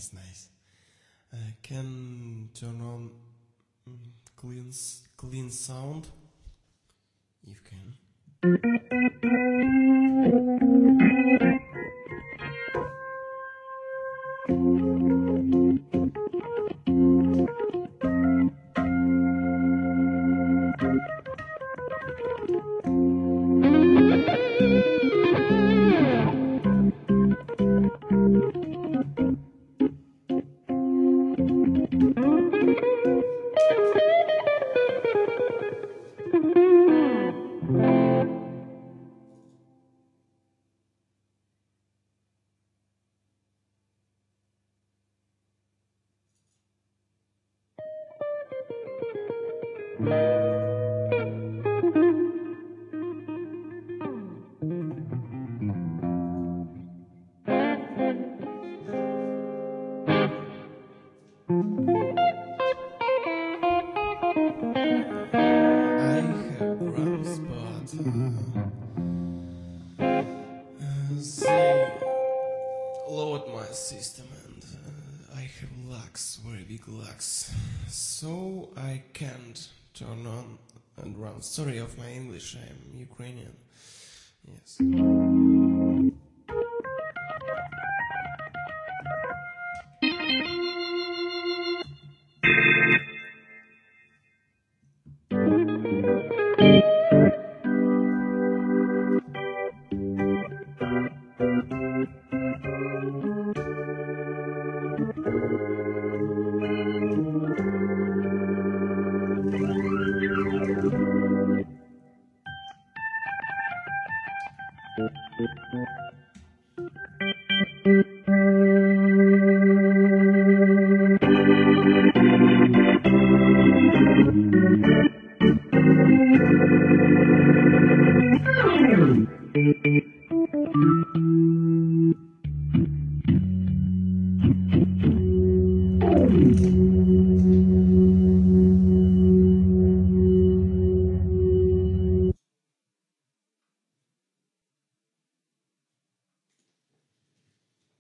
nice. Can turn on clean sound, if can. I have drums, but they lowered my system and I have lags, very big lags, so I can't turn on drums. Sorry of my English, I'm Ukrainian. Yes.